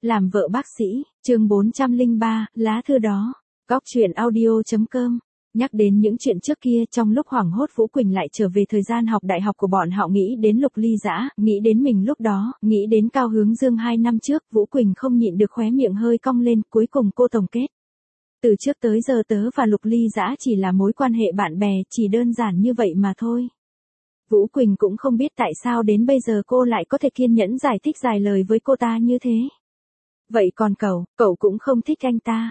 Làm vợ bác sĩ, chương 403, lá thư đó. Góc truyện audio.com. Nhắc đến những chuyện trước kia, trong lúc hoảng hốt Vũ Quỳnh lại trở về thời gian học đại học của bọn họ, nghĩ đến Lục Ly Dã, nghĩ đến mình lúc đó, nghĩ đến Cao Hướng Dương 2 năm trước, Vũ Quỳnh không nhịn được khóe miệng hơi cong lên, cuối cùng cô tổng kết. Từ trước tới giờ tớ và Lục Ly Dã chỉ là mối quan hệ bạn bè, chỉ đơn giản như vậy mà thôi. Vũ Quỳnh cũng không biết tại sao đến bây giờ cô lại có thể kiên nhẫn giải thích dài lời với cô ta như thế. Vậy còn cậu cũng không thích anh ta.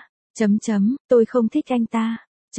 Tôi không thích anh ta.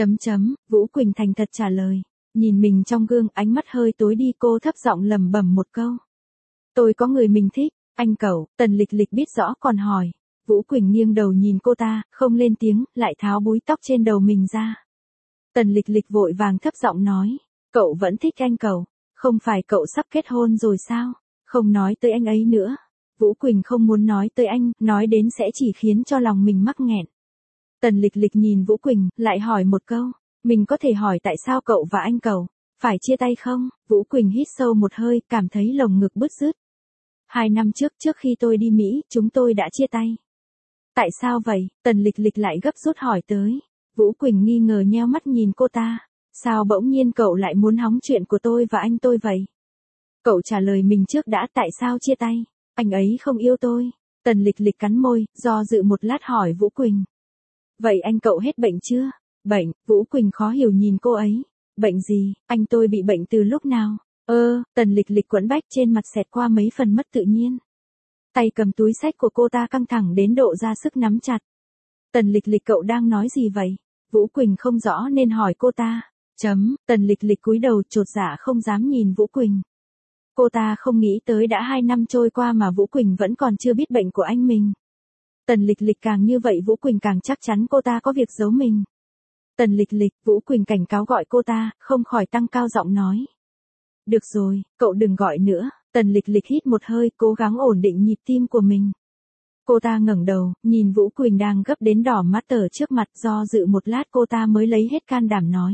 Vũ Quỳnh thành thật trả lời. Nhìn mình trong gương, ánh mắt hơi tối đi, cô thấp giọng lẩm bẩm một câu. Tôi có người mình thích, anh cậu. Tần Lịch Lịch biết rõ còn hỏi. Vũ Quỳnh nghiêng đầu nhìn cô ta, không lên tiếng, lại tháo búi tóc trên đầu mình ra. Tần Lịch Lịch vội vàng thấp giọng nói. Cậu vẫn thích anh cậu. Không phải cậu sắp kết hôn rồi sao? Không nói tới anh ấy nữa. Vũ Quỳnh không muốn nói tới anh, nói đến sẽ chỉ khiến cho lòng mình mắc nghẹn. Tần Lịch Lịch nhìn Vũ Quỳnh, lại hỏi một câu. Mình có thể hỏi tại sao cậu và anh cậu phải chia tay không? Vũ Quỳnh hít sâu một hơi, cảm thấy lồng ngực bứt rứt. 2 năm trước khi tôi đi Mỹ, chúng tôi đã chia tay. Tại sao vậy? Tần Lịch Lịch lại gấp rút hỏi tới. Vũ Quỳnh nghi ngờ nheo mắt nhìn cô ta. Sao bỗng nhiên cậu lại muốn hóng chuyện của tôi và anh tôi vậy? Cậu trả lời mình trước đã, tại sao chia tay? Anh ấy không yêu tôi. Tần Lịch Lịch cắn môi, do dự một lát hỏi Vũ Quỳnh. Vậy anh cậu hết bệnh chưa? Bệnh, Vũ Quỳnh khó hiểu nhìn cô ấy. Bệnh gì? Anh tôi bị bệnh từ lúc nào? Tần Lịch Lịch quẫn bách trên mặt xẹt qua mấy phần mất tự nhiên. Tay cầm túi xách của cô ta căng thẳng đến độ ra sức nắm chặt. Tần Lịch Lịch cậu đang nói gì vậy? Vũ Quỳnh không rõ nên hỏi cô ta. Tần Lịch Lịch cúi đầu chột dạ không dám nhìn Vũ Quỳnh. Cô ta không nghĩ tới đã 2 năm trôi qua mà Vũ Quỳnh vẫn còn chưa biết bệnh của anh mình. Tần Lịch Lịch càng như vậy Vũ Quỳnh càng chắc chắn cô ta có việc giấu mình. Tần Lịch Lịch, Vũ Quỳnh cảnh cáo gọi cô ta, không khỏi tăng cao giọng nói. Được rồi, cậu đừng gọi nữa. Tần Lịch Lịch hít một hơi, cố gắng ổn định nhịp tim của mình. Cô ta ngẩng đầu, nhìn Vũ Quỳnh đang gấp đến đỏ mắt ở trước mặt, do dự một lát cô ta mới lấy hết can đảm nói.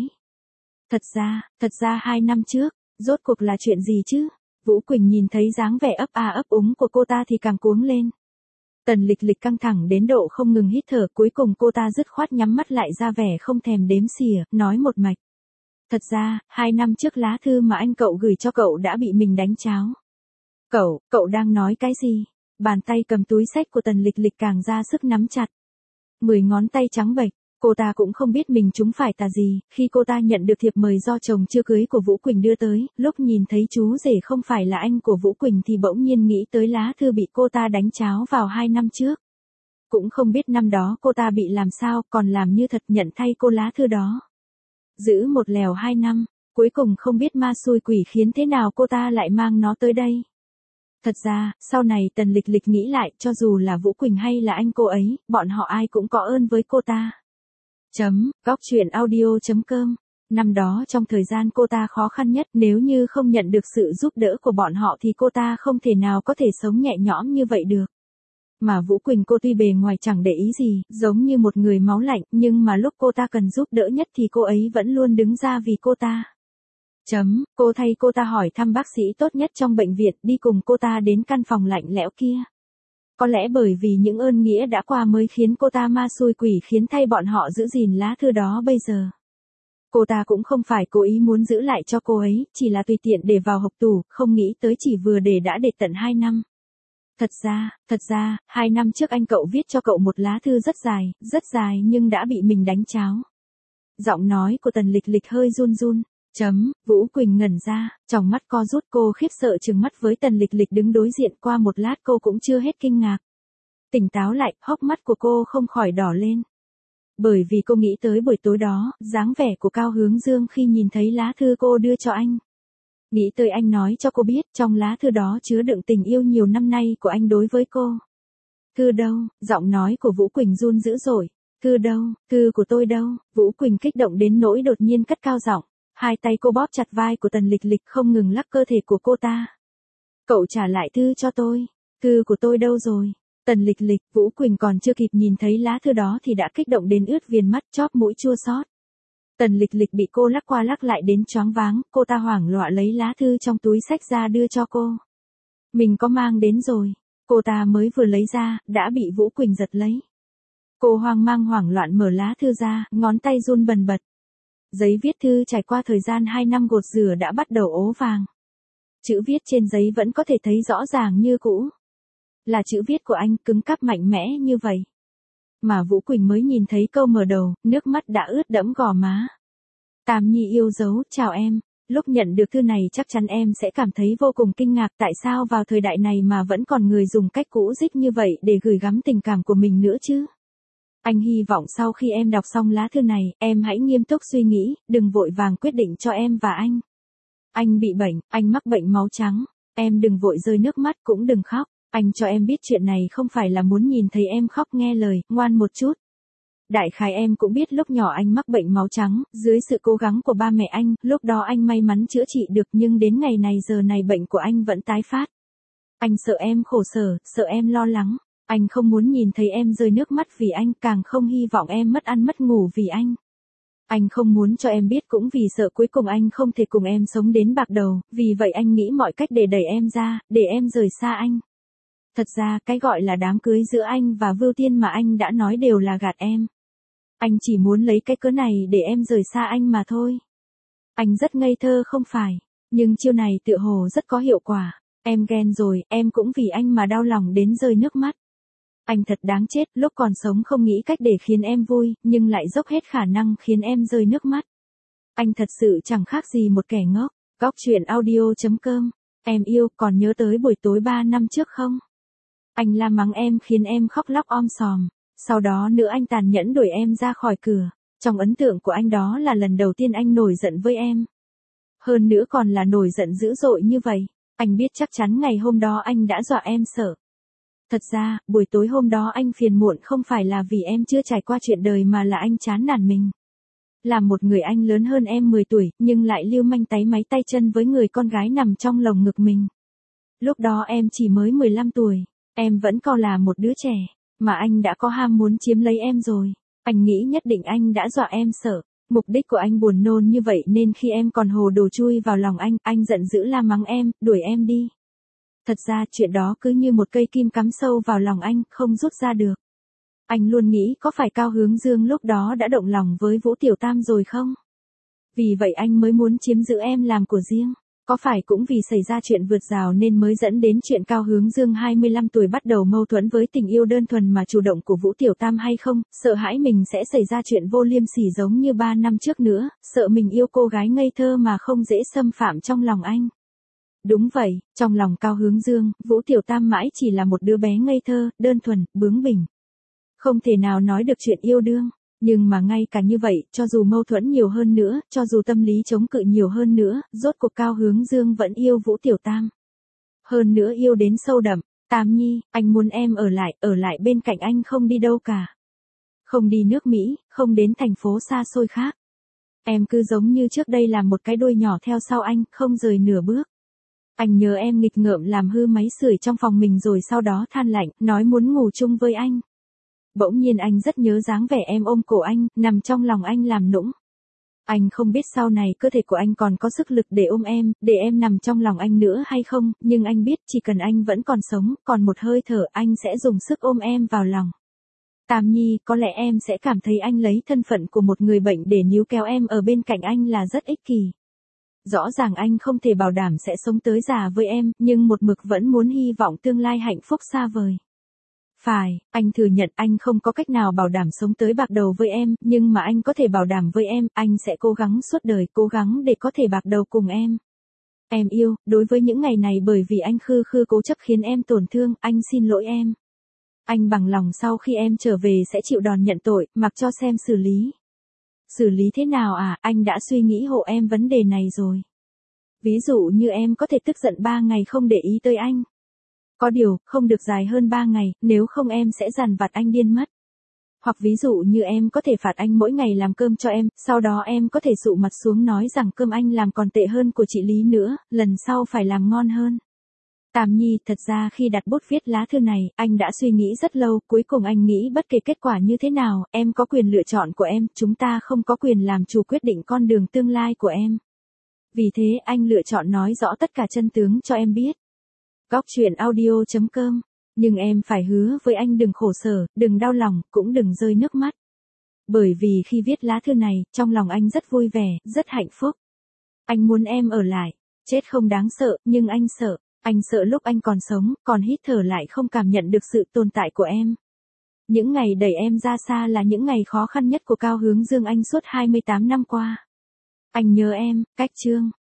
Thật ra 2 năm trước, rốt cuộc là chuyện gì chứ? Vũ Quỳnh nhìn thấy dáng vẻ ấp a ấp úng của cô ta thì càng cuống lên. Tần Lịch Lịch căng thẳng đến độ không ngừng hít thở, cuối cùng cô ta dứt khoát nhắm mắt lại ra vẻ không thèm đếm xỉa, nói một mạch. Thật ra, 2 năm trước lá thư mà anh cậu gửi cho cậu đã bị mình đánh tráo. Cậu đang nói cái gì? Bàn tay cầm túi xách của Tần Lịch Lịch càng ra sức nắm chặt. 10 ngón tay trắng bệch. Cô ta cũng không biết mình trúng phải tà gì, khi cô ta nhận được thiệp mời do chồng chưa cưới của Vũ Quỳnh đưa tới, lúc nhìn thấy chú rể không phải là anh của Vũ Quỳnh thì bỗng nhiên nghĩ tới lá thư bị cô ta đánh tráo vào 2 năm trước. Cũng không biết năm đó cô ta bị làm sao, còn làm như thật nhận thay cô lá thư đó. Giữ một lèo 2 năm, cuối cùng không biết ma xui quỷ khiến thế nào cô ta lại mang nó tới đây. Thật ra, sau này Tần Lịch Lịch nghĩ lại, cho dù là Vũ Quỳnh hay là anh cô ấy, bọn họ ai cũng có ơn với cô ta. Góc truyện audio.com. Năm đó trong thời gian cô ta khó khăn nhất, nếu như không nhận được sự giúp đỡ của bọn họ thì cô ta không thể nào có thể sống nhẹ nhõm như vậy được. Mà Vũ Quỳnh cô tuy bề ngoài chẳng để ý gì, giống như một người máu lạnh, nhưng mà lúc cô ta cần giúp đỡ nhất thì cô ấy vẫn luôn đứng ra vì cô ta. Cô thay cô ta hỏi thăm bác sĩ tốt nhất trong bệnh viện, đi cùng cô ta đến căn phòng lạnh lẽo kia. Có lẽ bởi vì những ơn nghĩa đã qua mới khiến cô ta ma xui quỷ khiến thay bọn họ giữ gìn lá thư đó bây giờ. Cô ta cũng không phải cố ý muốn giữ lại cho cô ấy, chỉ là tùy tiện để vào hộp tủ, không nghĩ tới chỉ vừa để đã để tận 2 năm. Thật ra, 2 năm trước anh cậu viết cho cậu một lá thư rất dài nhưng đã bị mình đánh tráo. Giọng nói của Tần Lịch Lịch hơi run run. Vũ Quỳnh ngẩn ra, tròng mắt co rút, cô khiếp sợ trừng mắt với Tần Lịch Lịch đứng đối diện, qua một lát cô cũng chưa hết kinh ngạc. Tỉnh táo lại, hốc mắt của cô không khỏi đỏ lên. Bởi vì cô nghĩ tới buổi tối đó, dáng vẻ của Cao Hướng Dương khi nhìn thấy lá thư cô đưa cho anh. Nghĩ tới anh nói cho cô biết trong lá thư đó chứa đựng tình yêu nhiều năm nay của anh đối với cô. Thư đâu? Giọng nói của Vũ Quỳnh run dữ dội. Thư đâu? Thư của tôi đâu? Vũ Quỳnh kích động đến nỗi đột nhiên cất cao giọng. Hai tay cô bóp chặt vai của Tần Lịch Lịch, không ngừng lắc cơ thể của cô ta. Cậu trả lại thư cho tôi. Thư của tôi đâu rồi? Tần Lịch Lịch, Vũ Quỳnh còn chưa kịp nhìn thấy lá thư đó thì đã kích động đến ướt viền mắt, chóp mũi chua xót. Tần Lịch Lịch bị cô lắc qua lắc lại đến choáng váng, cô ta hoảng loạn lấy lá thư trong túi xách ra đưa cho cô. Mình có mang đến rồi. Cô ta mới vừa lấy ra, đã bị Vũ Quỳnh giật lấy. Cô hoang mang hoảng loạn mở lá thư ra, ngón tay run bần bật. Giấy viết thư trải qua thời gian 2 năm gột rửa đã bắt đầu ố vàng. Chữ viết trên giấy vẫn có thể thấy rõ ràng như cũ. Là chữ viết của anh, cứng cáp mạnh mẽ như vậy. Mà Vũ Quỳnh mới nhìn thấy câu mở đầu, nước mắt đã ướt đẫm gò má. Tam Nhi yêu dấu, chào em. Lúc nhận được thư này chắc chắn em sẽ cảm thấy vô cùng kinh ngạc tại sao vào thời đại này mà vẫn còn người dùng cách cũ rích như vậy để gửi gắm tình cảm của mình nữa chứ. Anh hy vọng sau khi em đọc xong lá thư này, em hãy nghiêm túc suy nghĩ, đừng vội vàng quyết định cho em và anh. Anh bị bệnh, anh mắc bệnh máu trắng. Em đừng vội rơi nước mắt cũng đừng khóc. Anh cho em biết chuyện này không phải là muốn nhìn thấy em khóc nghe lời, ngoan một chút. Đại khái em cũng biết lúc nhỏ anh mắc bệnh máu trắng, dưới sự cố gắng của ba mẹ anh, lúc đó anh may mắn chữa trị được nhưng đến ngày này giờ này bệnh của anh vẫn tái phát. Anh sợ em khổ sở, sợ em lo lắng. Anh không muốn nhìn thấy em rơi nước mắt vì anh, càng không hy vọng em mất ăn mất ngủ vì anh. Anh không muốn cho em biết cũng vì sợ cuối cùng anh không thể cùng em sống đến bạc đầu, vì vậy anh nghĩ mọi cách để đẩy em ra, để em rời xa anh. Thật ra, cái gọi là đám cưới giữa anh và Vưu Tiên mà anh đã nói đều là gạt em. Anh chỉ muốn lấy cái cớ này để em rời xa anh mà thôi. Anh rất ngây thơ không phải, nhưng chiêu này tựa hồ rất có hiệu quả. Em ghen rồi, em cũng vì anh mà đau lòng đến rơi nước mắt. Anh thật đáng chết, lúc còn sống không nghĩ cách để khiến em vui, nhưng lại dốc hết khả năng khiến em rơi nước mắt. Anh thật sự chẳng khác gì một kẻ ngốc. Góc truyện audio.com. Em yêu, còn nhớ tới buổi tối 3 năm trước không? Anh la mắng em khiến em khóc lóc om sòm. Sau đó nữa anh tàn nhẫn đuổi em ra khỏi cửa. Trong ấn tượng của anh đó là lần đầu tiên anh nổi giận với em. Hơn nữa còn là nổi giận dữ dội như vậy. Anh biết chắc chắn ngày hôm đó anh đã dọa em sợ. Thật ra, buổi tối hôm đó anh phiền muộn không phải là vì em chưa trải qua chuyện đời mà là anh chán nản mình. Là một người anh lớn hơn em 10 tuổi, nhưng lại lưu manh táy máy tay chân với người con gái nằm trong lồng ngực mình. Lúc đó em chỉ mới 15 tuổi, em vẫn còn là một đứa trẻ, mà anh đã có ham muốn chiếm lấy em rồi. Anh nghĩ nhất định anh đã dọa em sợ. Mục đích của anh buồn nôn như vậy nên khi em còn hồ đồ chui vào lòng anh giận dữ la mắng em, đuổi em đi. Thật ra chuyện đó cứ như một cây kim cắm sâu vào lòng anh, không rút ra được. Anh luôn nghĩ có phải Cao Hướng Dương lúc đó đã động lòng với Vũ Tiểu Tam rồi không? Vì vậy anh mới muốn chiếm giữ em làm của riêng. Có phải cũng vì xảy ra chuyện vượt rào nên mới dẫn đến chuyện Cao Hướng Dương 25 tuổi bắt đầu mâu thuẫn với tình yêu đơn thuần mà chủ động của Vũ Tiểu Tam hay không? Sợ hãi mình sẽ xảy ra chuyện vô liêm sỉ giống như 3 năm trước nữa, sợ mình yêu cô gái ngây thơ mà không dễ xâm phạm trong lòng anh. Đúng vậy, trong lòng Cao Hướng Dương, Vũ Tiểu Tam mãi chỉ là một đứa bé ngây thơ, đơn thuần, bướng bỉnh. Không thể nào nói được chuyện yêu đương. Nhưng mà ngay cả như vậy, cho dù mâu thuẫn nhiều hơn nữa, cho dù tâm lý chống cự nhiều hơn nữa, rốt cuộc Cao Hướng Dương vẫn yêu Vũ Tiểu Tam. Hơn nữa yêu đến sâu đậm. Tam Nhi, anh muốn em ở lại bên cạnh anh không đi đâu cả. Không đi nước Mỹ, không đến thành phố xa xôi khác. Em cứ giống như trước đây làm một cái đuôi nhỏ theo sau anh, không rời nửa bước. Anh nhớ em nghịch ngợm làm hư máy sưởi trong phòng mình rồi sau đó than lạnh, nói muốn ngủ chung với anh. Bỗng nhiên anh rất nhớ dáng vẻ em ôm cổ anh, nằm trong lòng anh làm nũng. Anh không biết sau này cơ thể của anh còn có sức lực để ôm em, để em nằm trong lòng anh nữa hay không, nhưng anh biết chỉ cần anh vẫn còn sống, còn một hơi thở anh sẽ dùng sức ôm em vào lòng. Tam Nhi, có lẽ em sẽ cảm thấy anh lấy thân phận của một người bệnh để níu kéo em ở bên cạnh anh là rất ích kỷ. Rõ ràng anh không thể bảo đảm sẽ sống tới già với em, nhưng một mực vẫn muốn hy vọng tương lai hạnh phúc xa vời. Phải, anh thừa nhận anh không có cách nào bảo đảm sống tới bạc đầu với em, nhưng mà anh có thể bảo đảm với em, anh sẽ cố gắng suốt đời, cố gắng để có thể bạc đầu cùng em. Em yêu, đối với những ngày này bởi vì anh khư cố chấp khiến em tổn thương, anh xin lỗi em. Anh bằng lòng sau khi em trở về sẽ chịu đòn nhận tội, mặc cho xem xử lý. Xử lý thế nào à, anh đã suy nghĩ hộ em vấn đề này rồi. Ví dụ như em có thể tức giận 3 ngày không để ý tới anh. Có điều, không được dài hơn 3 ngày, nếu không em sẽ dằn vặt anh điên mất. Hoặc ví dụ như em có thể phạt anh mỗi ngày làm cơm cho em, sau đó em có thể sụ mặt xuống nói rằng cơm anh làm còn tệ hơn của chị Lý nữa, lần sau phải làm ngon hơn. Tam Nhi, thật ra khi đặt bút viết lá thư này, anh đã suy nghĩ rất lâu, cuối cùng anh nghĩ bất kể kết quả như thế nào, em có quyền lựa chọn của em, chúng ta không có quyền làm chủ quyết định con đường tương lai của em. Vì thế anh lựa chọn nói rõ tất cả chân tướng cho em biết. Góc truyện audio.com Nhưng em phải hứa với anh đừng khổ sở, đừng đau lòng, cũng đừng rơi nước mắt. Bởi vì khi viết lá thư này, trong lòng anh rất vui vẻ, rất hạnh phúc. Anh muốn em ở lại. Chết không đáng sợ, nhưng anh sợ. Anh sợ lúc anh còn sống, còn hít thở lại không cảm nhận được sự tồn tại của em. Những ngày đẩy em ra xa là những ngày khó khăn nhất của Cao Hướng Dương anh suốt 28 năm qua. Anh nhớ em, Cách Chương.